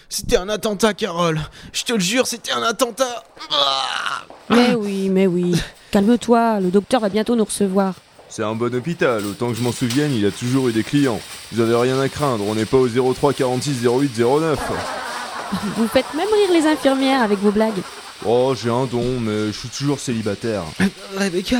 C'était un attentat, Carole. Je te le jure, c'était un attentat. Mais oui. Calme-toi, le docteur va bientôt nous recevoir. C'est un bon hôpital, autant que je m'en souvienne, il a toujours eu des clients. Vous avez rien à craindre, on n'est pas au 03 46 08 09. Vous faites même rire les infirmières avec vos blagues. Oh, j'ai un don, mais je suis toujours célibataire. Rebecca,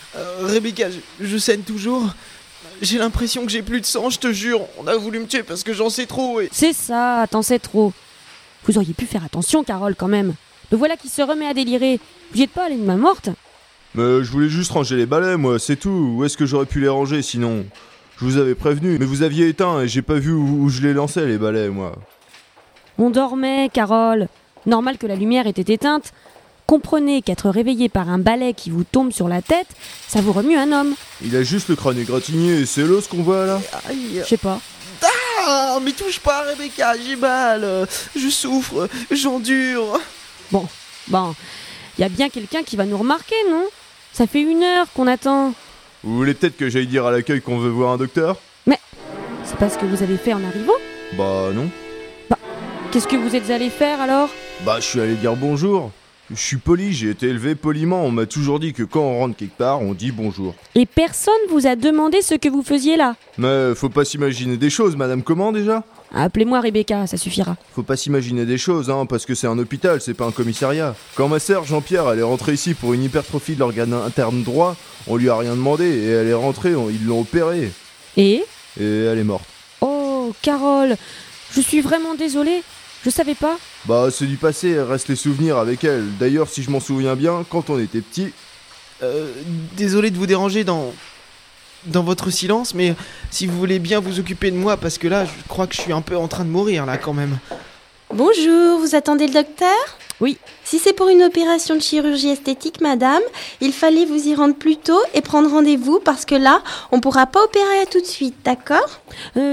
je saigne toujours. J'ai l'impression que j'ai plus de sang, je te jure. On a voulu me tuer parce que j'en sais trop et... C'est ça, t'en sais trop. Vous auriez pu faire attention, Carole, quand même. Le voilà qui se remet à délirer. Vous y êtes pas allé de main morte? Mais je voulais juste ranger les balais, moi, c'est tout. Où est-ce que j'aurais pu les ranger, sinon? Je vous avais prévenu, mais vous aviez éteint et j'ai pas vu où je les lançais, les balais, moi. On dormait, Carole. Normal que la lumière était éteinte. Comprenez qu'être réveillé par un balai qui vous tombe sur la tête, ça vous remue un homme. Il a juste le crâne égratigné, c'est l'os qu'on voit là? Aïe. Je sais pas. Ah, mais touche pas, Rebecca, j'ai mal. Je souffre, j'endure. Bon, y a bien quelqu'un qui va nous remarquer, non? Ça fait 1 heure qu'on attend. Vous voulez peut-être que j'aille dire à l'accueil qu'on veut voir un docteur? C'est pas ce que vous avez fait en arrivant? Bah non. Qu'est-ce que vous êtes allé faire alors? Bah je suis allé dire bonjour. Je suis poli, j'ai été élevé poliment, on m'a toujours dit que quand on rentre quelque part, on dit bonjour. Et personne vous a demandé ce que vous faisiez là? Mais faut pas s'imaginer des choses, madame, comment déjà? Appelez-moi Rebecca, ça suffira. Faut pas s'imaginer des choses, hein, parce que c'est un hôpital, c'est pas un commissariat. Quand ma sœur Jean-Pierre, elle est rentrée ici pour une hypertrophie de l'organe interne droit, on lui a rien demandé, et elle est rentrée, ils l'ont opérée. Et elle est morte. Oh, Carole, je suis vraiment désolée, je savais pas. Bah c'est du passé, reste les souvenirs avec elle. D'ailleurs, si je m'en souviens bien, quand on était petit... Désolé de vous déranger dans votre silence, mais si vous voulez bien vous occuper de moi, parce que là, je crois que je suis un peu en train de mourir, là, quand même. Bonjour, vous attendez le docteur? Oui. Si c'est pour une opération de chirurgie esthétique, madame, il fallait vous y rendre plus tôt et prendre rendez-vous, parce que là, on pourra pas opérer tout de suite, d'accord?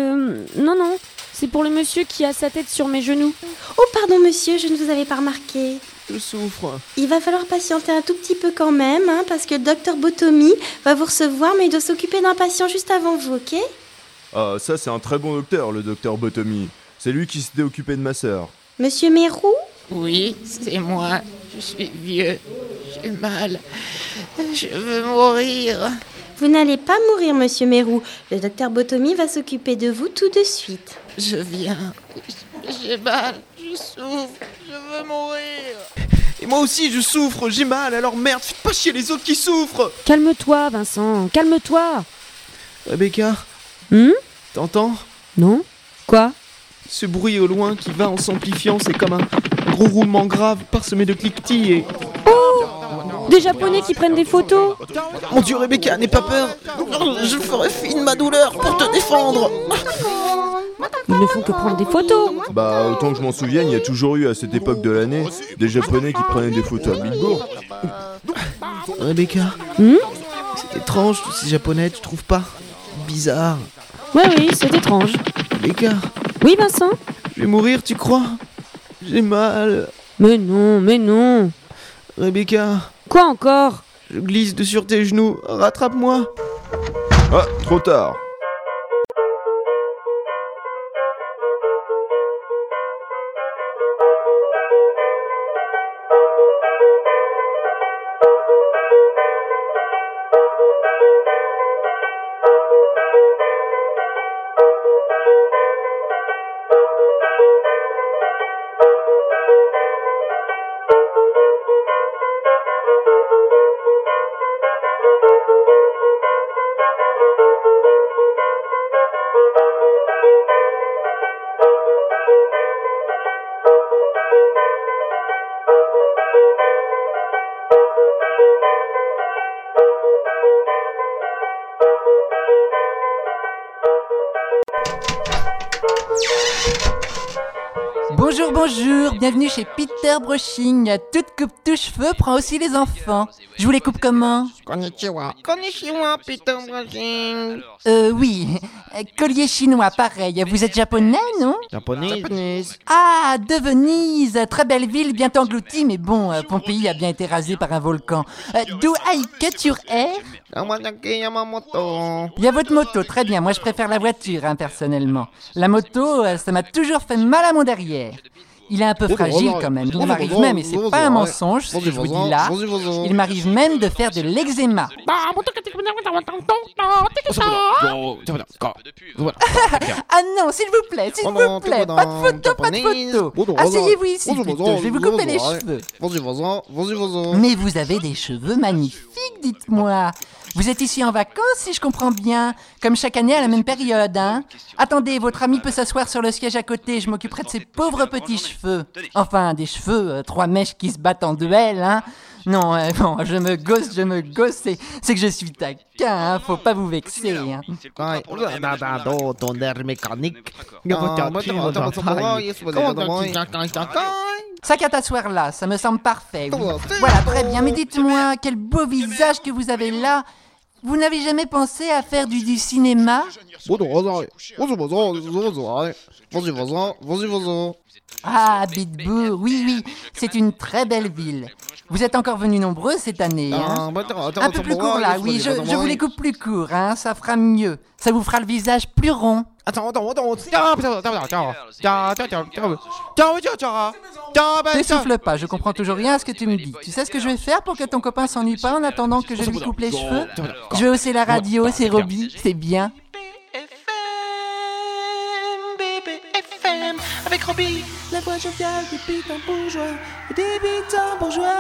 Non, c'est pour le monsieur qui a sa tête sur mes genoux. Oh, pardon monsieur, je ne vous avais pas remarqué. Je souffre. Il va falloir patienter un tout petit peu quand même, hein, parce que le docteur Botomi va vous recevoir, mais il doit s'occuper d'un patient juste avant vous, ok? Ah, ça c'est un très bon docteur, le docteur Botomi. C'est lui qui s'était occupé de ma sœur. Monsieur Mérou? Oui, c'est moi. Je suis vieux. J'ai mal. Je veux mourir. Vous n'allez pas mourir, monsieur Mérou. Le docteur Botomi va s'occuper de vous tout de suite. Je viens. J'ai mal. Je souffre. Je veux mourir. Et moi aussi, je souffre, j'ai mal, alors merde, faites pas chier les autres qui souffrent. Calme-toi, Vincent, calme-toi. Rebecca, t'entends? Non? Quoi? Ce bruit au loin qui va en s'amplifiant, c'est comme un gros roulement grave parsemé de cliquetis et... Des Japonais qui prennent des photos? Mon Dieu, Rebecca, n'aie pas peur. Je ferai fi de ma douleur pour te défendre. Ils ne font que prendre des photos. Bah autant que je m'en souvienne, il y a toujours eu à cette époque de l'année des Japonais qui prenaient des photos à Bilbourg. Rebecca, c'est étrange tous ces Japonais, tu trouves pas? Bizarre. Oui, c'est étrange. Rebecca, Oui, Vincent? je vais mourir, tu crois? J'ai mal. Mais non. Rebecca, Quoi encore? je glisse de sur tes genoux, rattrape-moi. Ah, trop tard. Bonjour, bienvenue chez Peter Brushing. Toute coupe de cheveux prend aussi les enfants. Je vous les coupe comment? Konnichiwa, Peter Brushing. Oui, collier chinois, pareil. Vous êtes japonais, non? Japonais. Ah, de Venise, très belle ville, bien engloutie, mais bon, Pompéi a bien été rasé par un volcan. Do I cut your hair? Kawasaki Yamamoto. Il y a votre moto, très bien. Moi, je préfère la voiture, personnellement. La moto, ça m'a toujours fait mal à mon derrière. Il est un peu fragile quand même. Il m'arrive même, et c'est pas un mensonge ce que je vous dis là, il m'arrive même de faire de l'eczéma. Ah non, s'il vous plaît, pas de photo. Asseyez-vous ici plutôt, je vais vous couper les cheveux. Mais vous avez des cheveux magnifiques, dites-moi. Vous êtes ici en vacances, si je comprends bien, comme chaque année à la même période, hein? Attendez, votre ami peut s'asseoir sur le siège à côté, je m'occuperai de ses pauvres petits cheveux. Enfin, des cheveux, 3 mèches qui se battent en duel, hein? Non, bon, je me gosse, c'est que je suis taquin, hein, faut pas vous vexer, hein. Ton air mécanique. Ça qu'à t'asseoir là, ça me semble parfait. Voilà, très bien, mais dites-moi, quel beau visage que vous avez là. Vous n'avez jamais pensé à faire du cinéma? Ah, Bitbourg, oui, c'est une très belle ville. Vous êtes encore venus nombreux cette année, hein? Un peu plus court là, oui, je vous les coupe plus court, hein, ça fera mieux. Ça vous fera le visage plus rond. T'essouffle pas, je comprends toujours rien à ce que tu me dis. Tu sais ce que je vais faire pour que ton copain s'ennuie pas en attendant que je lui coupe les cheveux? Je vais hausser la radio, c'est Robbie, c'est bien. Avec Robbie, la voix joviale des putains bourgeois, des putains bourgeois.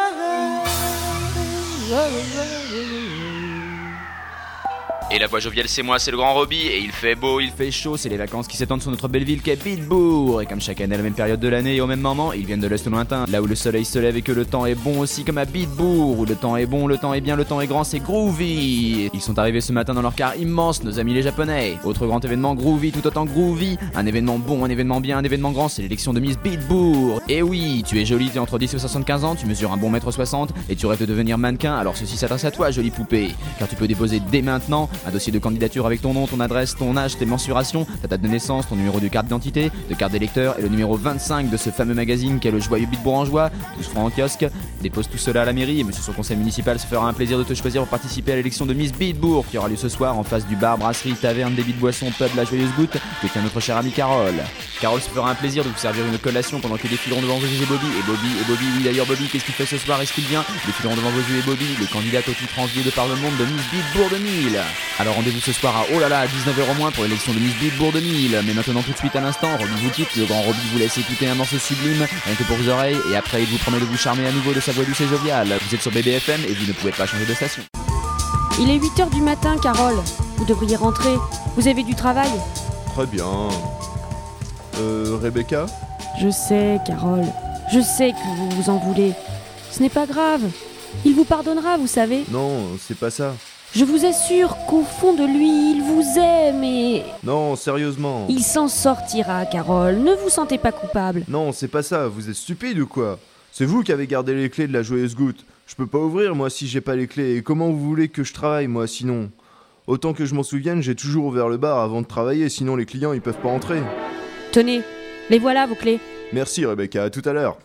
Et la voix joviale c'est moi, c'est le grand Robbie, et il fait beau, il fait chaud, c'est les vacances qui s'étendent sur notre belle ville qu'est Bitbourg. Et comme chaque année à la même période de l'année et au même moment, ils viennent de l'est au lointain, là où le soleil se lève et que le temps est bon aussi comme à Bitbourg, où le temps est bon, le temps est bien, le temps est grand, c'est groovy. Ils sont arrivés ce matin dans leur car immense, nos amis les japonais. Autre grand événement groovy, tout autant groovy, un événement bon, un événement bien, un événement grand, c'est l'élection de Miss Bitbourg. Et oui, tu es jolie, t'es entre 10 et 75 ans, tu mesures un bon 1m60 et tu rêves de devenir mannequin, alors ceci s'adresse à toi, jolie poupée, car tu peux déposer dès maintenant un dossier de candidature avec ton nom, ton adresse, ton âge, tes mensurations, ta date de naissance, ton numéro de carte d'identité, de carte d'électeur et le numéro 25 de ce fameux magazine qu'est le joyeux Bitbourg-en-Joie, 12 francs en kiosque. Dépose tout cela à la mairie et monsieur son conseil municipal se fera un plaisir de te choisir pour participer à l'élection de Miss Bitbourg qui aura lieu ce soir en face du bar, brasserie, taverne, débit de boisson, pub, la joyeuse goutte que tient notre cher ami Carole. Carole se fera un plaisir de vous servir une collation pendant que défileront devant vos yeux Bobby, oui d'ailleurs Bobby, qu'est-ce qu'il fait ce soir, est-ce qu'il vient? Défileront devant vos yeux Bobby, le candidat au titre envié de par le monde de Miss Bitbourg 2000. Alors rendez-vous ce soir à 19h au moins pour l'élection de Miss Bitbourg 2000. Mais maintenant tout de suite à l'instant, Robbie vous quitte, le grand Robbie vous laisse écouter un morceau sublime, rien que pour vos oreilles, et après il vous promet de vous charmer à nouveau de sa voix douce et joviale. Vous êtes sur BBFM et vous ne pouvez pas changer de station. Il est 8h du matin, Carole. Vous devriez rentrer. Vous avez du travail. Très bien. Rebecca? Je sais, Carole. Je sais que vous vous en voulez. Ce n'est pas grave. Il vous pardonnera, vous savez. Non, c'est pas ça. Je vous assure qu'au fond de lui, il vous aime et... Non, sérieusement. Il s'en sortira, Carole. Ne vous sentez pas coupable. Non, c'est pas ça. Vous êtes stupide ou quoi? C'est vous qui avez gardé les clés de la joyeuse goutte. Je peux pas ouvrir, moi, si j'ai pas les clés. Et comment vous voulez que je travaille, moi, sinon? Autant que je m'en souvienne, j'ai toujours ouvert le bar avant de travailler, sinon les clients, ils peuvent pas entrer. Tenez, les voilà, vos clés. Merci, Rebecca. À tout à l'heure.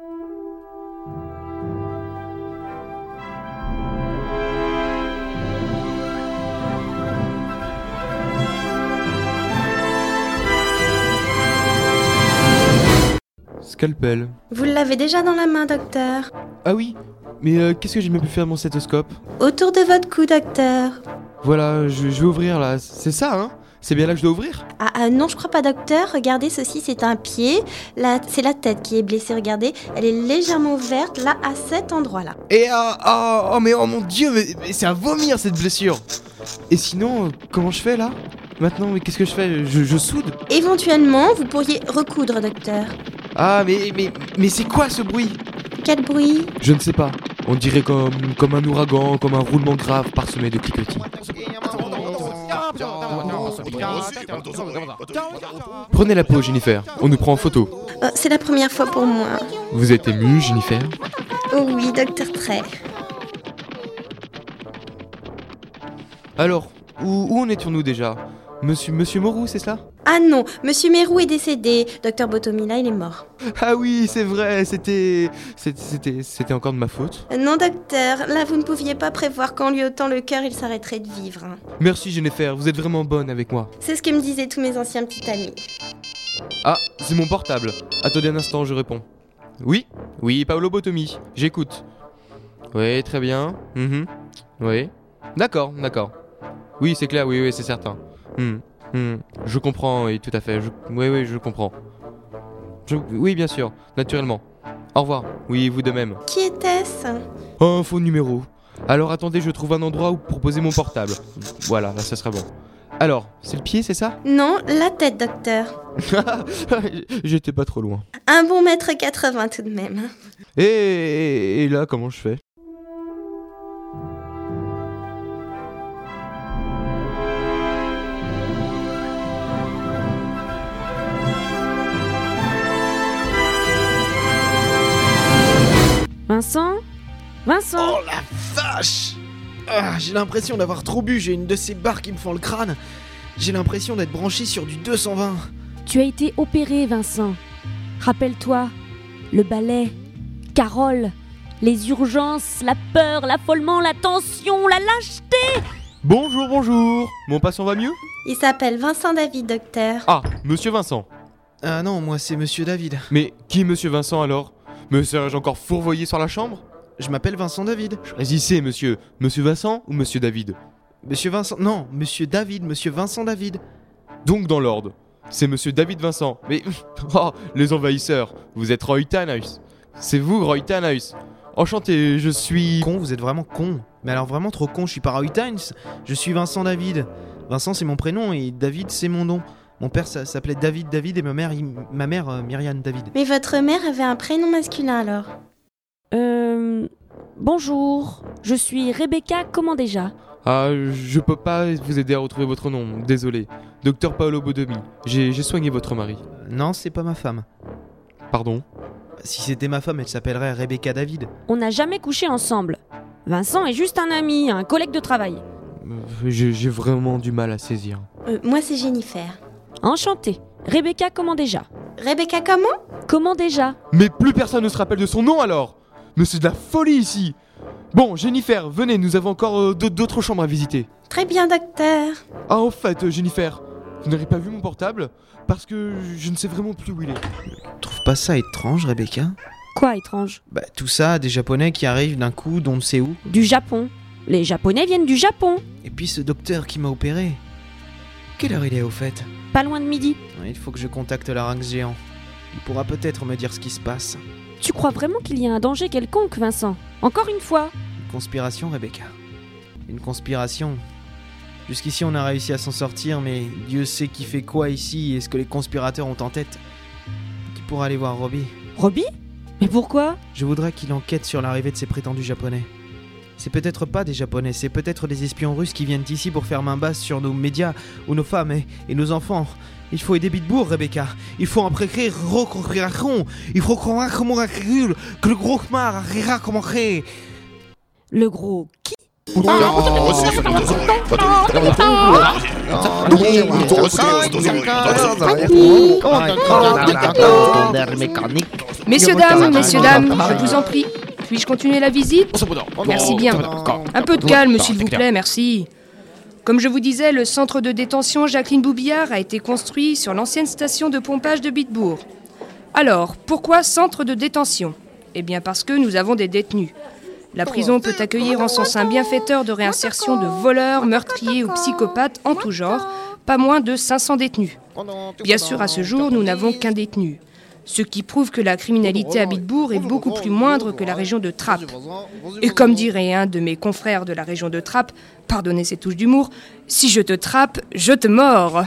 Scalpel. Vous l'avez déjà dans la main, docteur. Ah oui, mais qu'est-ce que j'ai même pu faire mon stéthoscope? Autour de votre cou, docteur. Voilà, je vais ouvrir là, c'est ça, hein? C'est bien là que je dois ouvrir? Ah non, je crois pas, docteur. Regardez, ceci, c'est un pied. Là, c'est la tête qui est blessée, regardez. Elle est légèrement ouverte, là, à cet endroit-là. Et mais oh mon Dieu, mais c'est à vomir cette blessure. Et sinon, comment je fais là? Maintenant, mais qu'est-ce que je fais? Je soude? Éventuellement, vous pourriez recoudre, docteur. Ah, mais c'est quoi ce bruit? Quel bruit? Je ne sais pas. On dirait comme un ouragan, comme un roulement grave parsemé de cliquetis. Prenez la peau, Jennifer. On nous prend en photo. C'est la première fois pour moi. Vous êtes émue, Jennifer? Oh oui, docteur Trey. Alors, où en étions-nous déjà? Monsieur Moreau, c'est ça? Ah non, Monsieur Mérou est décédé. Docteur Botomila, il est mort. Ah oui, c'est vrai, c'était encore de ma faute. Non, docteur, là vous ne pouviez pas prévoir qu'en lui ôtant le cœur, il s'arrêterait de vivre. Merci Jennifer, vous êtes vraiment bonne avec moi. C'est ce que me disaient tous mes anciens petits amis. Ah, c'est mon portable. Attendez un instant, je réponds. Oui, Paolo Botomi, j'écoute. Oui, très bien. Oui. D'accord. Oui, c'est clair, oui, c'est certain. Je comprends, oui, tout à fait. Oui, je comprends. Oui, bien sûr, naturellement. Au revoir. Oui, vous de même. Qui était-ce? Un faux numéro. Alors attendez, je trouve un endroit où pour poser mon portable. Voilà, là ça sera bon. Alors, c'est le pied, c'est ça? Non, la tête, docteur. J'étais pas trop loin. Un bon 1,80 m tout de même. Et là, comment je fais? Vincent? Oh la vache! J'ai l'impression d'avoir trop bu, j'ai une de ces barres qui me fend le crâne. J'ai l'impression d'être branché sur du 220. Tu as été opéré, Vincent. Rappelle-toi, le balai, Carole, les urgences, la peur, l'affolement, la tension, la lâcheté. Bonjour. Mon patient va mieux? Il s'appelle Vincent David, docteur. Ah, monsieur Vincent. Ah non, moi c'est monsieur David. Mais qui est monsieur Vincent alors? Me serais-je encore fourvoyé sur la chambre? Je m'appelle Vincent David. Choisissez, monsieur. Monsieur Vincent ou monsieur David? Monsieur Vincent... Non, monsieur David, monsieur Vincent David. Donc dans l'ordre. C'est monsieur David Vincent. Mais... Oh, les envahisseurs. Vous êtes Roy Tannhaus. C'est vous, Roy Tannhaus. Enchanté, je suis... Con, vous êtes vraiment con. Mais alors vraiment trop con, je suis pas Roy Tannhaus. Je suis Vincent David. Vincent c'est mon prénom et David c'est mon nom. Mon père s'appelait David et ma mère Myriam David. Mais votre mère avait un prénom masculin alors? Bonjour, je suis Rebecca, comment déjà? Ah, je peux pas vous aider à retrouver votre nom, désolé. Docteur Paolo Botomi, j'ai soigné votre mari. Non, c'est pas ma femme. Pardon? Si c'était ma femme, elle s'appellerait Rebecca David. On n'a jamais couché ensemble. Vincent est juste un ami, un collègue de travail. J'ai vraiment du mal à saisir. Moi c'est Jennifer. Enchanté. Rebecca, comment déjà? Rebecca comment? Comment déjà? Mais plus personne ne se rappelle de son nom alors! Mais c'est de la folie ici! Bon, Jennifer, venez, nous avons encore d'autres chambres à visiter. Très bien, docteur. Ah, en fait, Jennifer, vous n'aurez pas vu mon portable? Parce que je ne sais vraiment plus où il est. Tu trouves pas ça étrange, Rebecca? Quoi étrange? Bah tout ça, des Japonais qui arrivent d'un coup, d'on ne sait où. Du Japon. Les Japonais viennent du Japon. Et puis ce docteur qui m'a opéré. Quelle heure il est au fait? Pas loin de midi. Il faut que je contacte Larynx géant. Il pourra peut-être me dire ce qui se passe. Tu crois vraiment qu'il y a un danger quelconque, Vincent? Encore une fois? Une conspiration, Rebecca. Une conspiration. Jusqu'ici, on a réussi à s'en sortir, mais Dieu sait qui fait quoi ici et ce que les conspirateurs ont en tête. Tu pourras aller voir Robbie. Robbie? Mais pourquoi? Je voudrais qu'il enquête sur l'arrivée de ces prétendus Japonais. C'est peut-être pas des Japonais, c'est peut-être des espions russes qui viennent ici pour faire main basse sur nos médias ou nos femmes et nos enfants. Il faut aider Bitbourg, Rebecca. Il faut en précrire reconspiration. Il faut convaincre comment que le gros Khmar arrivera comment créer. Le gros qui? Vous Messieurs, dames, je vous en prie. Puis-je continuer la visite? Merci bien. Un peu de calme, s'il vous plaît, merci. Comme je vous disais, le centre de détention Jacqueline Boubillard a été construit sur l'ancienne station de pompage de Bitbourg. Alors, pourquoi centre de détention? Eh bien parce que nous avons des détenus. La prison peut accueillir en son sein bienfaiteur de réinsertion de voleurs, meurtriers ou psychopathes en tout genre, pas moins de 500 détenus. Bien sûr, à ce jour, nous n'avons qu'un détenu. Ce qui prouve que la criminalité à Bitbourg est beaucoup plus moindre que la région de Trappes. Et comme dirait un de mes confrères de la région de Trappes, pardonnez ces touches d'humour, si je te trappe, je te mords.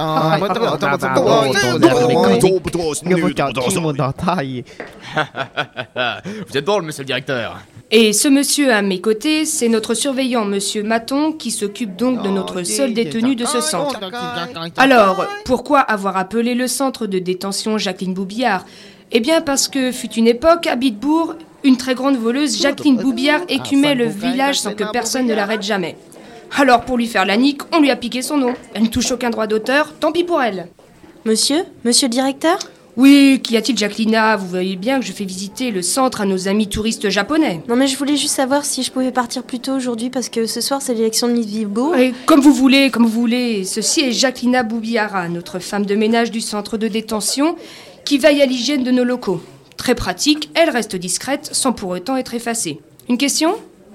Vous êtes drôle, monsieur le directeur. Et ce monsieur à mes côtés, c'est notre surveillant, monsieur Maton, qui s'occupe donc de notre seul détenu de ce centre. Alors, pourquoi avoir appelé le centre de détention Jacqueline Boubillard? Eh bien parce que fut une époque, à Bitbourg, une très grande voleuse, Jacqueline Boubillard, écumait le village sans que personne ne l'arrête jamais. Alors pour lui faire la nique, on lui a piqué son nom. Elle ne touche aucun droit d'auteur, tant pis pour elle. Monsieur le directeur? Oui, qu'y a-t-il, Jacquelina? Vous voyez bien que je fais visiter le centre à nos amis touristes japonais. Non mais je voulais juste savoir si je pouvais partir plus tôt aujourd'hui parce que ce soir c'est l'élection de Miss Bilbourg. Et comme vous voulez, comme vous voulez. Ceci est Jacquelina Boubillara, notre femme de ménage du centre de détention, qui veille à l'hygiène de nos locaux. Très pratique, elle reste discrète sans pour autant être effacée. Une question?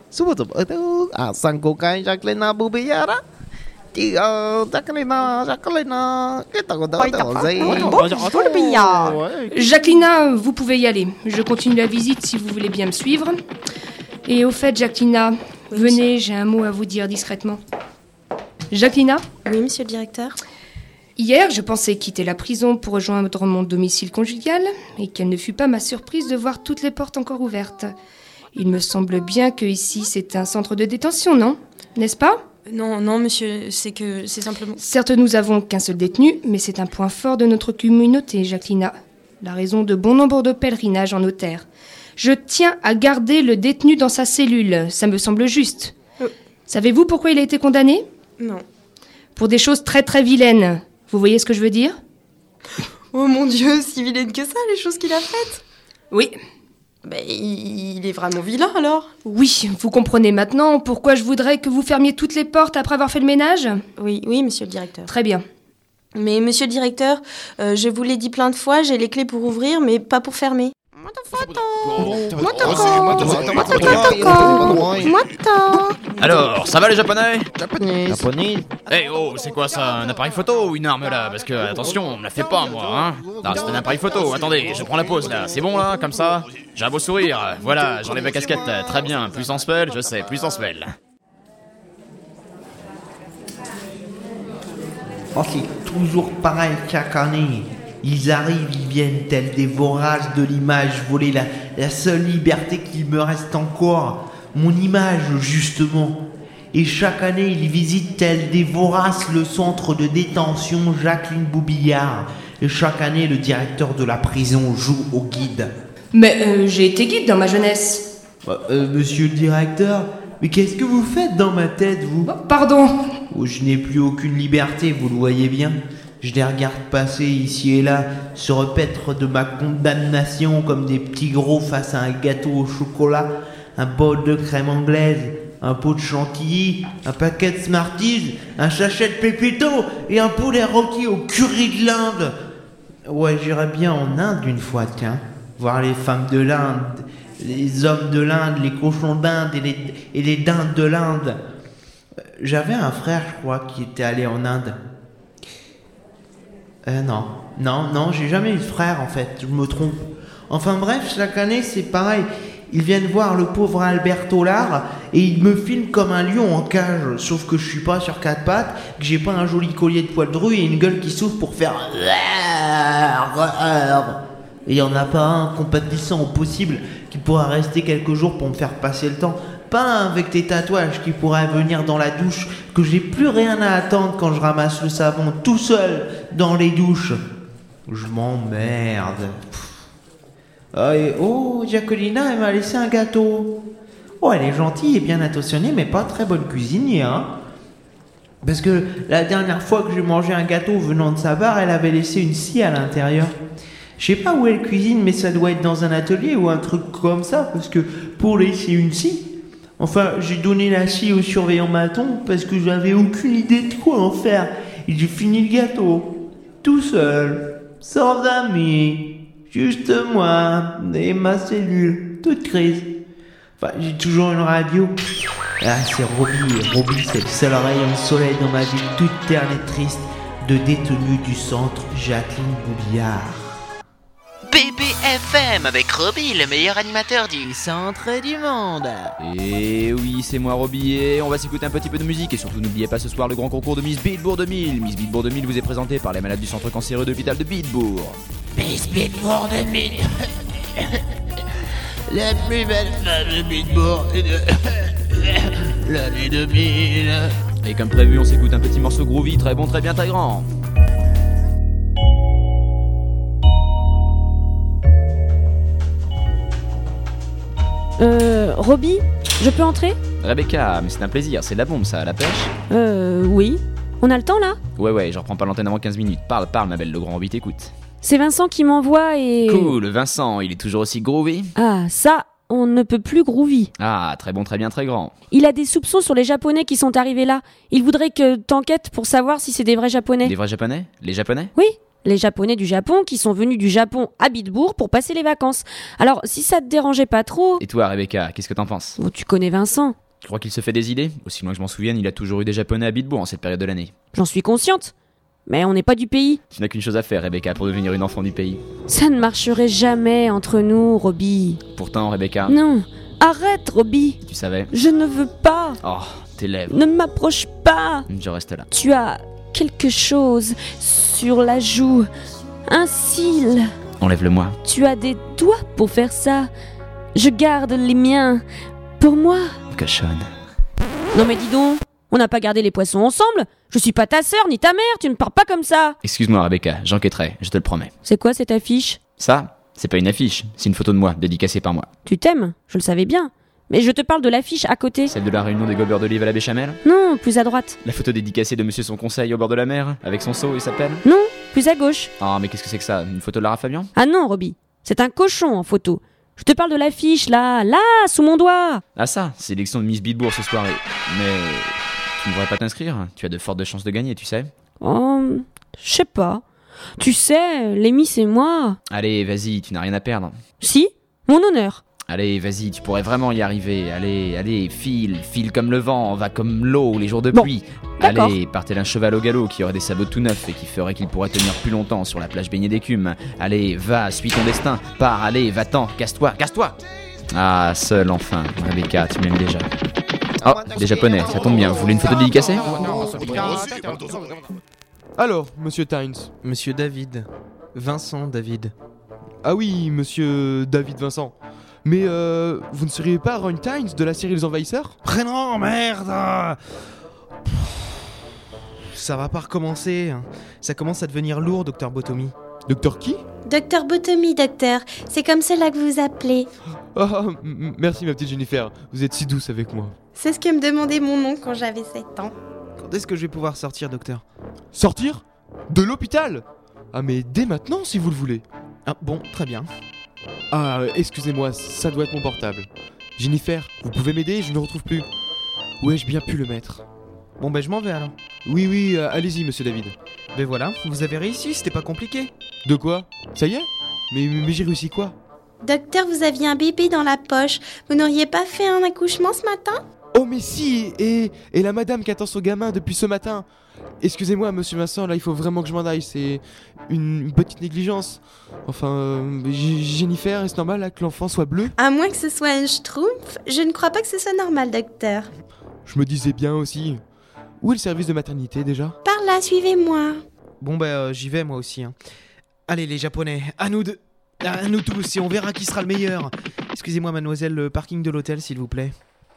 Jacquelina, vous pouvez y aller. Je continue la visite si vous voulez bien me suivre. Et au fait, Jacquelina, venez, j'ai un mot à vous dire discrètement. Jacquelina? Oui, monsieur le directeur. Hier, je pensais quitter la prison pour rejoindre mon domicile conjugal, et quelle ne fut pas ma surprise de voir toutes les portes encore ouvertes. Il me semble bien que ici, c'est un centre de détention, non? N'est-ce pas? Non, monsieur, c'est simplement... Certes, nous avons qu'un seul détenu, mais c'est un point fort de notre communauté, Jacquelina. La raison de bon nombre de pèlerinages en nos terres. Je tiens à garder le détenu dans sa cellule, ça me semble juste. Savez-vous pourquoi il a été condamné? Non. Pour des choses très très vilaines. Vous voyez ce que je veux dire? Oh mon Dieu, si vilaine que ça, les choses qu'il a faites. Oui. Il est vraiment vilain alors? Oui, vous comprenez maintenant pourquoi je voudrais que vous fermiez toutes les portes après avoir fait le ménage? Oui, monsieur le directeur. Très bien. Mais monsieur le directeur, je vous l'ai dit plein de fois, j'ai les clés pour ouvrir, mais pas pour fermer. Alors, ça va les japonais? Japonais. Eh oh, c'est quoi ça? Un appareil photo ou une arme là? Parce que, attention, on me la fait pas moi, hein? Non, c'est un appareil photo, attendez, je prends la pause là. C'est bon là, comme ça? J'ai un beau sourire, voilà, j'enlève ma casquette, très bien. Puissance spell, je sais, puissance spell. Oh, c'est toujours pareil chaque année. Ils arrivent, ils viennent tels des voraces de l'image, voler la seule liberté qu'il me reste encore, mon image justement. Et chaque année, ils visitent tels des voraces le centre de détention Jacqueline Boubillard. Et chaque année, le directeur de la prison joue au guide. Mais j'ai été guide dans ma jeunesse. Monsieur le directeur, mais qu'est-ce que vous faites dans ma tête, vous? Pardon. Oh, je n'ai plus aucune liberté, vous le voyez bien. Je les regarde passer ici et là, se repaître de ma condamnation comme des petits gros face à un gâteau au chocolat, un bol de crème anglaise, un pot de chantilly, un paquet de Smarties, un sachet de Pépito et un poulet rôti au curry de l'Inde. Ouais, j'irais bien en Inde une fois, tiens, voir les femmes de l'Inde, les hommes de l'Inde, les cochons d'Inde et les dindes de l'Inde. J'avais un frère, je crois, qui était allé en Inde. Non, j'ai jamais eu de frère en fait, je me trompe. Enfin bref, chaque année c'est pareil. Ils viennent voir le pauvre Albert Tollard et ils me filment comme un lion en cage. Sauf que je suis pas sur quatre pattes, que j'ai pas un joli collier de poils dru et une gueule qui s'ouvre pour faire... Et y en a pas un compatissant au possible qui pourra rester quelques jours pour me faire passer le temps. Pas un avec tes tatouages qui pourrait venir dans la douche, que j'ai plus rien à attendre quand je ramasse le savon tout seul dans les douches. Je m'emmerde. Jacquelina, elle m'a laissé un gâteau. Oh, elle est gentille et bien attentionnée, mais pas très bonne cuisinière, hein. Parce que la dernière fois que j'ai mangé un gâteau venant de sa part, elle avait laissé une scie à l'intérieur. Je sais pas où elle cuisine, mais ça doit être dans un atelier ou un truc comme ça, parce que pour laisser une scie... Enfin, j'ai donné la scie au surveillant maton parce que j'avais aucune idée de quoi en faire. Et j'ai fini le gâteau. Tout seul. Sans amis. Juste moi. Et ma cellule. Toute crise. Enfin, j'ai toujours une radio. Ah, c'est Roby. Roby, c'est le seul rayon de soleil dans ma vie toute terne et triste de détenue du centre Jacqueline Boubillard. BBFM avec Roby, le meilleur animateur du centre du monde. Et oui, c'est moi Roby et on va s'écouter un petit peu de musique. Et surtout n'oubliez pas ce soir le grand concours de Miss Bilbourg 2000. Miss Bilbourg 2000 vous est présenté par les malades du centre cancéreux de l'hôpital de Bilbourg. Miss Bilbourg 2000. La plus belle femme de Bilbourg de l'année 2000. Et comme prévu, on s'écoute un petit morceau groovy, très bon, très bien, très grand. Roby, je peux entrer? Rebecca, mais c'est un plaisir, c'est de la bombe ça, à la pêche? Oui. On a le temps là? Ouais, je reprends pas l'antenne avant 15 minutes. Parle, ma belle, le grand Roby t'écoute. C'est Vincent qui m'envoie et... Cool, Vincent, il est toujours aussi groovy? Ah, ça, on ne peut plus groovy. Ah, très bon, très bien, très grand. Il a des soupçons sur les Japonais qui sont arrivés là. Il voudrait que t'enquêtes pour savoir si c'est des vrais Japonais. Des vrais Japonais? Les Japonais? Oui, les Japonais du Japon qui sont venus du Japon à Bitbourg pour passer les vacances. Alors, si ça te dérangeait pas trop... Et toi, Rebecca, qu'est-ce que t'en penses? Oh, tu connais Vincent. Tu crois qu'il se fait des idées? Aussi loin que je m'en souvienne, il a toujours eu des Japonais à Bitbourg en cette période de l'année. J'en suis consciente. Mais on n'est pas du pays. Tu n'as qu'une chose à faire, Rebecca, pour devenir une enfant du pays. Ça ne marcherait jamais entre nous, Robbie. Pourtant, Rebecca... Non, arrête, Robbie. Tu savais? Je ne veux pas. Oh, tes lèvres. Ne m'approche pas. Je reste là. Tu as quelque chose sur la joue. Un cil. Enlève-le-moi. Tu as des doigts pour faire ça. Je garde les miens. Pour moi. Cochonne. Non mais dis donc, on n'a pas gardé les poissons ensemble. Je suis pas ta sœur ni ta mère, tu ne parles pas comme ça. Excuse-moi, Rebecca, j'enquêterai, je te le promets. C'est quoi cette affiche? Ça, c'est pas une affiche, c'est une photo de moi, dédicacée par moi. Tu t'aimes, je le savais bien. Mais je te parle de l'affiche à côté. Celle de la réunion des gobeurs d'olive à la béchamel? Non, plus à droite. La photo dédicacée de Monsieur son conseil au bord de la mer, avec son seau et sa pelle? Non, plus à gauche. Ah, mais qu'est-ce que c'est que ça? Une photo de Lara Fabian? Ah non, Robbie, c'est un cochon en photo. Je te parle de l'affiche, là, sous mon doigt. Ah ça, c'est l'élection de Miss Bitbourg ce soir. Mais tu ne devrais pas t'inscrire, tu as de fortes chances de gagner, tu sais. Oh, je sais pas. Tu sais, les Miss et moi... Allez, vas-y, tu n'as rien à perdre. Si, mon honneur. Allez, vas-y, tu pourrais vraiment y arriver. Allez, file comme le vent, va comme l'eau les jours de pluie. D'accord. Allez, partez d'un cheval au galop qui aurait des sabots tout neufs et qui ferait qu'il pourrait tenir plus longtemps sur la plage baignée d'écume. Allez, va, suis ton destin. Pars, allez, va-t'en, casse-toi. Ah, seul enfin, Rebecca, tu m'aimes déjà. Oh, des Japonais, ça tombe bien. Vous voulez une photo dédicacée? Alors, monsieur Tynes. Monsieur David. Vincent David. Ah oui, monsieur David Vincent. Mais vous ne seriez pas Ron Tynes de la série Les Envahisseurs? Prénom, merde. Ça va pas recommencer. Hein. Ça commence à devenir lourd, docteur Botomy. Docteur qui? Docteur Botomy, docteur. C'est comme cela que vous appelez. Ah, merci ma petite Jennifer. Vous êtes si douce avec moi. C'est ce que me demandait mon oncle quand j'avais 7 ans. Quand est-ce que je vais pouvoir sortir, docteur? Sortir? De l'hôpital? Ah mais dès maintenant si vous le voulez. Ah bon, très bien. Ah, excusez-moi, ça doit être mon portable. Jennifer, vous pouvez m'aider? Je ne le retrouve plus. Où ai-je bien pu le mettre? Bon ben je m'en vais alors. Oui, allez-y monsieur David. Ben voilà, vous avez réussi, c'était pas compliqué. De quoi? Ça y est? Mais j'ai réussi quoi? Docteur, vous aviez un bébé dans la poche. Vous n'auriez pas fait un accouchement ce matin? Oh mais si, et la madame qui attend son gamin depuis ce matin. Excusez-moi monsieur Vincent, là il faut vraiment que je m'en aille, c'est une petite négligence. Enfin, Jennifer, est-ce normal là, que l'enfant soit bleu? À moins que ce soit un schtroumpf, je ne crois pas que ce soit normal, docteur. Je me disais bien aussi. Où est le service de maternité déjà? Par là, suivez-moi. Bon j'y vais moi aussi. Hein. Allez les Japonais, à nous tous, et on verra qui sera le meilleur. Excusez-moi mademoiselle, le parking de l'hôtel s'il vous plaît.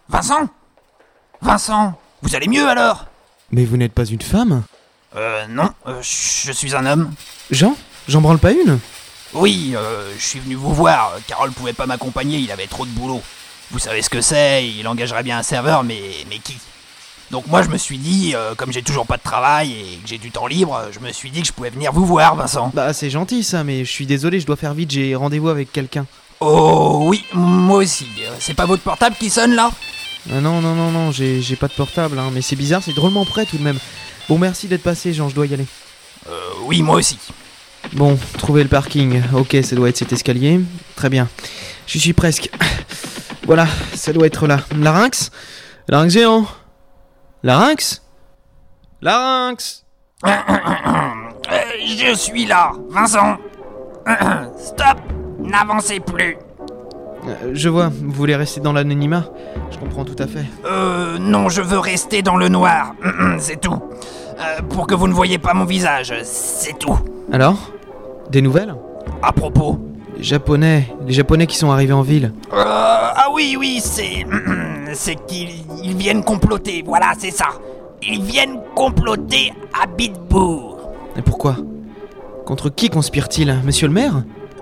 Vincent, vous allez mieux alors? Mais vous n'êtes pas une femme? Non, je suis un homme. Jean? J'en branle pas une? Oui, je suis venu vous voir. Carole pouvait pas m'accompagner, il avait trop de boulot. Vous savez ce que c'est, il engagerait bien un serveur, mais qui? Donc moi je me suis dit, comme j'ai toujours pas de travail et que j'ai du temps libre, je me suis dit que je pouvais venir vous voir, Vincent. Bah c'est gentil ça, mais je suis désolé, je dois faire vite, j'ai rendez-vous avec quelqu'un. Oh oui, moi aussi. C'est pas votre portable qui sonne là? Non, j'ai pas de portable, hein, mais c'est bizarre, c'est drôlement près tout de même. Bon, merci d'être passé, Jean, je dois y aller. Oui, moi aussi. Bon, trouver le parking. Ok, ça doit être cet escalier. Très bien. J'y suis presque. Voilà, ça doit être là. Larynx géant. Larynx. Je suis là, Vincent. Stop, n'avancez plus. Je vois, vous voulez rester dans l'anonymat? Je comprends tout à fait. Non, je veux rester dans le noir, c'est tout. Pour que vous ne voyiez pas mon visage, c'est tout. Alors? Des nouvelles? À propos? Les Japonais qui sont arrivés en ville. Ah oui, c'est qu'ils viennent comploter, voilà, c'est ça. Ils viennent comploter à Bitbourg. Et pourquoi? Contre qui conspirent-ils? Monsieur le maire?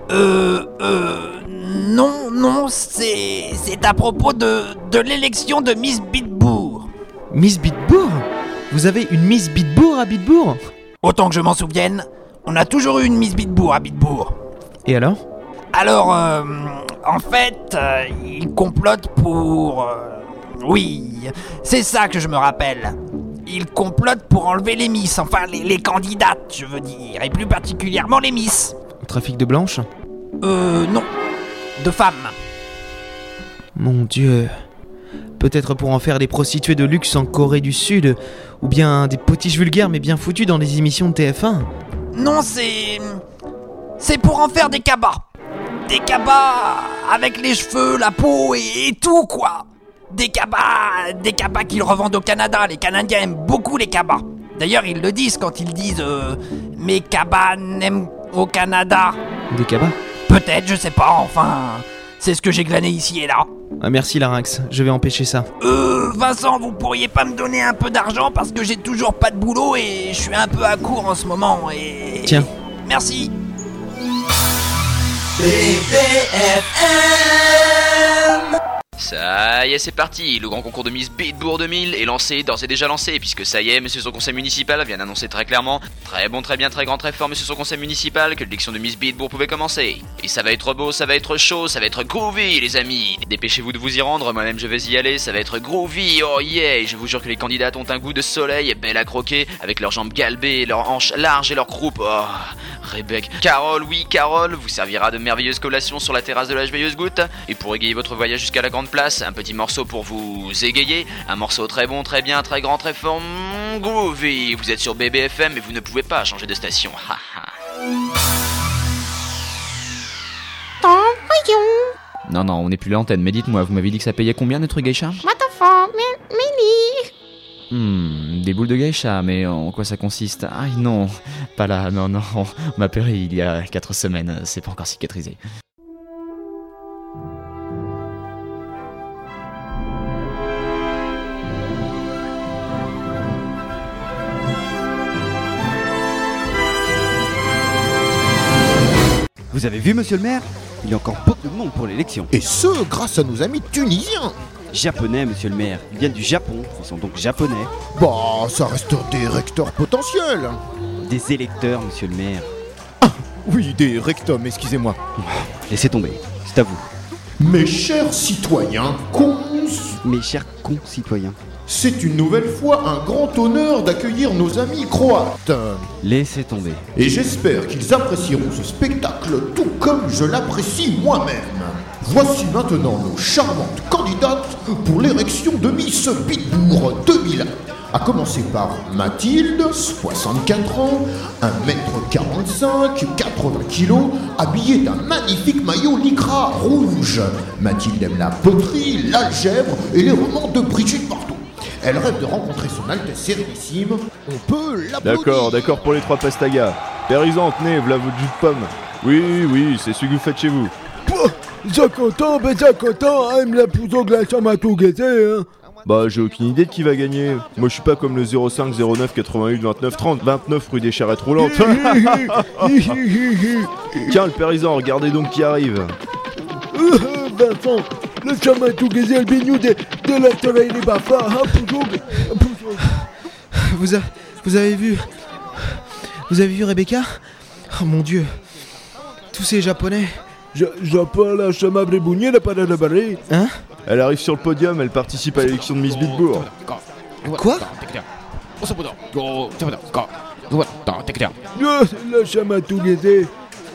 Non, c'est à propos de l'élection de Miss Bitbourg. Miss Bitbourg? Vous avez une Miss Bitbourg à Bitbourg? Autant que je m'en souvienne, On a toujours eu une Miss Bitbourg à Bitbourg. Et alors ? Alors, en fait, il complote pour... oui, c'est ça que je me rappelle. Il complote pour enlever les Miss, enfin les candidates, je veux dire, et plus particulièrement les Miss. Trafic de blanches ? Non, de femmes. Mon Dieu. Peut-être pour en faire des prostituées de luxe en Corée du Sud, ou bien des potiches vulgaires mais bien foutues dans les émissions de TF1. Non, c'est pour en faire des cabas. Des cabas avec les cheveux, la peau et tout, quoi. Des cabas qu'ils revendent au Canada. Les Canadiens aiment beaucoup les cabas. D'ailleurs, ils le disent quand ils disent mes cabas n'aiment au Canada. Des cabas ? Peut-être, je sais pas, enfin... C'est ce que j'ai glané ici et là. Ah merci Larynx, je vais empêcher ça. Vincent, vous pourriez pas me donner un peu d'argent parce que j'ai toujours pas de boulot et je suis un peu à court en ce moment et... Tiens. Merci. Ça y est, c'est parti. Le grand concours de Miss Bitbourg 2000 est lancé, d'ores et déjà lancé, puisque ça y est, monsieur son conseil municipal vient d'annoncer très clairement, très bon, très bien, très grand, très fort, monsieur son conseil municipal, que l'élection de Miss Bitbourg pouvait commencer. Et ça va être beau, ça va être chaud, ça va être groovy, les amis. Dépêchez-vous de vous y rendre, moi-même je vais y aller, ça va être groovy, oh yeah. Et je vous jure que les candidates ont un goût de soleil, belle à croquer, avec leurs jambes galbées, leurs hanches larges et leurs croupes. Oh, Rebecca. Carole, oui, Carole, vous servira de merveilleuse collation sur la terrasse de la Joyeuse Goutte. Et pour égayer votre voyage jusqu'à la grande place, un petit morceau pour vous égayer, un morceau très bon, très bien, très grand, très fort, groovy. Vous êtes sur BBFM et vous ne pouvez pas changer de station. Non, on n'est plus à l'antenne, mais dites-moi, vous m'avez dit que ça payait combien d'être geisha? What the fuck, Millie? Des boules de geisha, mais en quoi ça consiste? Ah non, pas là, non, on m'a opéré il y a 4 semaines, c'est pas encore cicatrisé. Vous avez vu, monsieur le maire? Il y a encore beaucoup de monde pour l'élection. Et ce, grâce à nos amis tunisiens. Japonais, monsieur le maire. Ils viennent du Japon. Ils sont donc japonais. Bah, ça reste des recteurs potentiels. Des électeurs, monsieur le maire. Ah, oui, des rectums, excusez-moi. Laissez tomber, c'est à vous. Mes chers citoyens, Mes chers concitoyens. C'est une nouvelle fois un grand honneur d'accueillir nos amis croates. Laissez tomber. Et j'espère qu'ils apprécieront ce spectacle tout comme je l'apprécie moi-même. Voici maintenant nos charmantes candidates pour l'élection de Miss Bitbourg 2000. À commencer par Mathilde, 64 ans, 1m45, 80 kg, habillée d'un magnifique maillot lycra rouge. Mathilde aime la poterie, l'algèbre et les romans de Brigitte Bardot. Elle rêve de rencontrer son Altesse Sérénissime. On peut l'applaudir. D'accord pour les 3 pastagas. Périsan, tenez, v'là votre jus de pomme. Oui, c'est celui que vous faites chez vous. Zakotan, aime la plutôt que la chamatou hein. Bah, j'ai aucune idée de qui va gagner. Moi, je suis pas comme le 05 09 88 29 30, 29 rue des Charrettes Roulantes. Tiens, le Périsan, regardez donc qui arrive. Vincent, le chamatou le bignou de la soleil des bafards, Vous avez vu Rebecca? Oh mon Dieu. Tous ces japonais. Japon, la chama brébougnée, la parade de barré. Hein? Elle arrive sur le podium, elle participe à l'élection de Miss Bitbourg. Quoi? La chama tout guetté.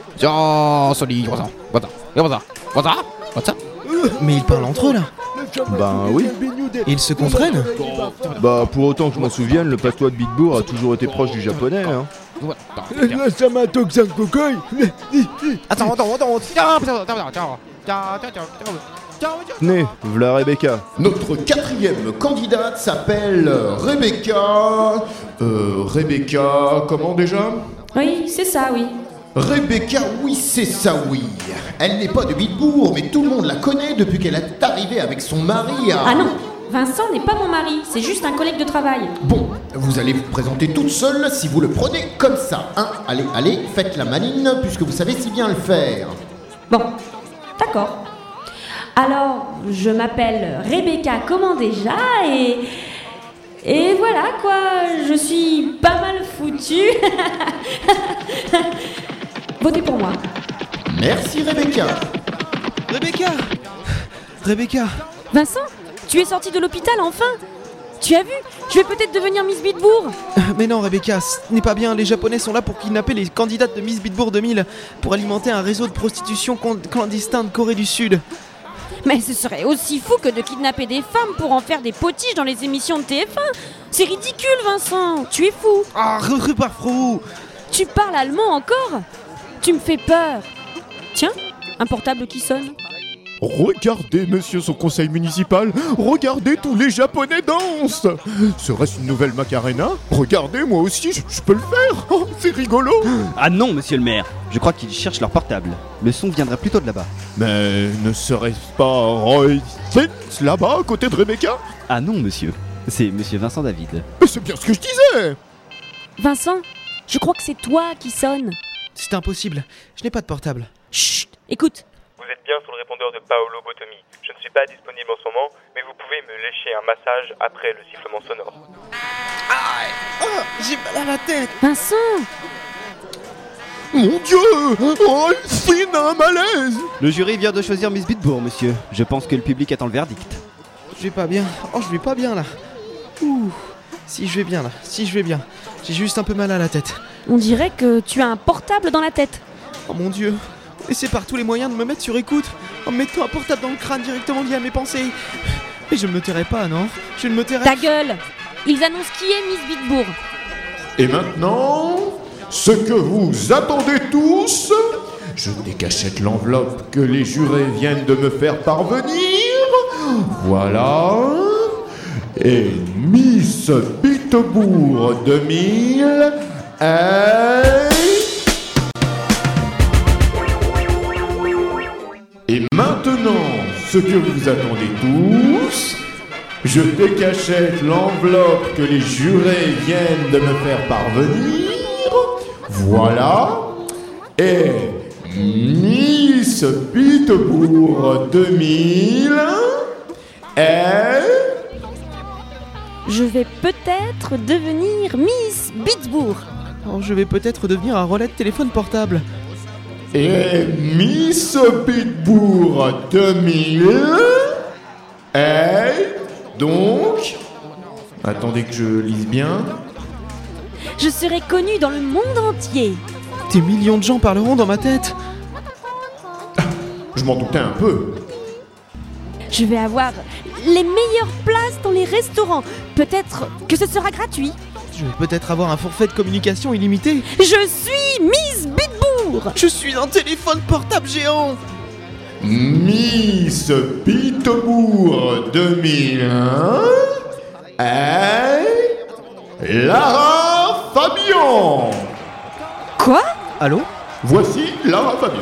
Mais ils parlent entre eux là. Ben oui. Et ils se comprennent? Bah pour autant que je m'en souvienne, le patois de Bitbourg a toujours été proche du japonais, hein. La chamato que ça cocoy. Attends. Tenez, v'là Rebecca. Notre 4e candidate s'appelle Rebecca. Rebecca, comment déjà? Oui, c'est ça, oui. Rebecca, oui, c'est ça, oui. Elle n'est pas de Bitbourg, mais tout le monde la connaît depuis qu'elle est arrivée avec son mari à... Ah non, Vincent n'est pas mon mari, c'est juste un collègue de travail. Bon, vous allez vous présenter toute seule si vous le prenez comme ça, hein. Allez, faites la maline, puisque vous savez si bien le faire. Bon, d'accord. Alors, je m'appelle Rebecca, comment déjà, et voilà quoi, je suis pas mal foutu. Votez pour moi. Merci Rebecca. Rebecca. Vincent, tu es sorti de l'hôpital enfin. Tu as vu? Je vais peut-être devenir Miss Bitbourg. Mais non Rebecca, ce n'est pas bien. Les Japonais sont là pour kidnapper les candidates de Miss Bitbourg 2000 pour alimenter un réseau de prostitution clandestin de Corée du Sud. Mais ce serait aussi fou que de kidnapper des femmes pour en faire des potiches dans les émissions de TF1. C'est ridicule Vincent, tu es fou. Ah, repars frou. Tu parles allemand encore? Tu me fais peur. Tiens, un portable qui sonne. Regardez, monsieur, son conseil municipal. Regardez, tous les Japonais dansent. Serait-ce une nouvelle Macarena? Regardez, moi aussi, je peux le faire. Oh, c'est rigolo. Ah non, monsieur le maire. Je crois qu'ils cherchent leur portable. Le son viendrait plutôt de là-bas. Mais ne serait-ce pas Roy Spence, là-bas, à côté de Rebecca? Ah non, monsieur. C'est monsieur Vincent David. Mais c'est bien ce que je disais. Vincent, je crois que c'est toi qui sonne. C'est impossible. Je n'ai pas de portable. Chut, écoute. Vous êtes bien sur le répondeur de Paolo Botomi. Je ne suis pas disponible en ce moment, mais vous pouvez me lécher un massage après le sifflement sonore. J'ai mal à la tête. Vincent. Mon Dieu! Oh, Elfine a un malaise! Le jury vient de choisir Miss Bitbourg, monsieur. Je pense que le public attend le verdict. Je vais pas bien. Oh, je vais pas bien là. Ouh. Si je vais bien là. Si je vais bien. J'ai juste un peu mal à la tête. On dirait que tu as un portable dans la tête. Oh mon Dieu. Essaie par tous les moyens de me mettre sur écoute. En me mettant un portable dans le crâne directement lié à mes pensées. Mais je ne me tairai pas, non? Je ne me tairai pas. Ta gueule! Ils annoncent qui est Miss Bitbourg. Et maintenant, ce que vous attendez tous, je décachette l'enveloppe que les jurés viennent de me faire parvenir. Voilà. Et Miss Bitbourg 2000 est... Et maintenant, ce que vous attendez tous, je décachette l'enveloppe que les jurés viennent de me faire parvenir. Voilà. Et Miss Bitbourg 2000 est... Je vais peut-être devenir Miss Bitbourg. Oh, je vais peut-être devenir un relais de téléphone portable. Et Miss Bitbourg 2000 est donc... Attendez que je lise bien. Je serai connue dans le monde entier. Des millions de gens parleront dans ma tête. Je m'en doutais un peu. Je vais avoir les meilleures places dans les restaurants. Peut-être que ce sera gratuit. Je vais peut-être avoir un forfait de communication illimité. Je suis Miss Bitbourg. Je suis un téléphone portable géant. Miss Bitbourg 2001 est... Lara Fabian. Quoi? Allô? Voici Lara Fabian.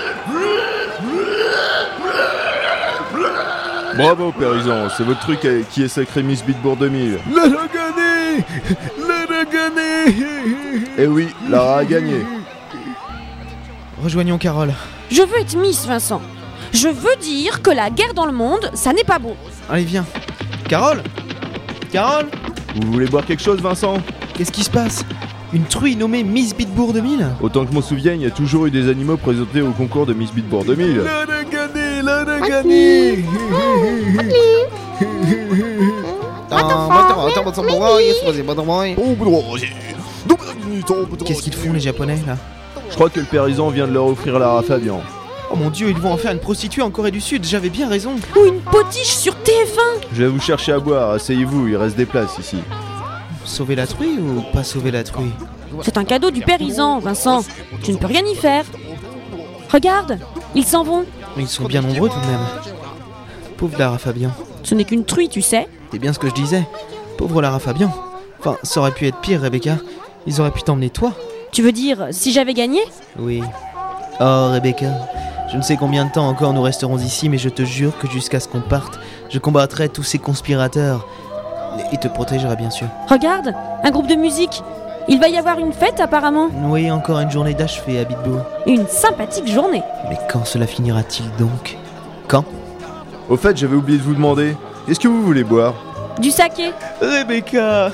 Bravo Périzan, c'est votre truc qui est sacré Miss Bitbourg 2000. Lara gagné. Lara gagné. Eh oui, Lara a gagné. Rejoignons Carole. Je veux être Miss Vincent. Je veux dire que la guerre dans le monde, ça n'est pas bon. Allez, viens. Carole? Carole? Vous voulez boire quelque chose, Vincent? Qu'est-ce qui se passe? Une truie nommée Miss Bitbourg 2000? Autant que je m'en souvienne, il y a toujours eu des animaux présentés au concours de Miss Bitbourg 2000. Lara gagné. Lara gagné. Qu'est-ce qu'ils font les Japonais là? Je crois que le Périzan vient de leur offrir Lara Fabian. Oh mon Dieu, ils vont en faire une prostituée en Corée du Sud, j'avais bien raison. Ou une potiche sur TF1. Je vais vous chercher à boire, asseyez-vous, il reste des places ici. Sauver la truie ou pas sauver la truie? C'est un cadeau du Périzan, Vincent. Tu ne peux rien y faire. Regarde, ils s'en vont. Ils sont bien nombreux tout de même. Pauvre Lara Fabian. Ce n'est qu'une truie, tu sais. C'est bien ce que je disais. Pauvre Lara Fabian. Enfin, ça aurait pu être pire, Rebecca. Ils auraient pu t'emmener toi. Tu veux dire, si j'avais gagné? Oui. Oh, Rebecca. Je ne sais combien de temps encore nous resterons ici, mais je te jure que jusqu'à ce qu'on parte, je combattrai tous ces conspirateurs. Et te protégerai, bien sûr. Regarde, un groupe de musique. Il va y avoir une fête, apparemment. Oui, encore une journée d'achevée à Bitbourg. Une sympathique journée. Mais quand cela finira-t-il donc? Quand? Au fait, j'avais oublié de vous demander, est-ce que vous voulez boire? Du saké. Rebecca.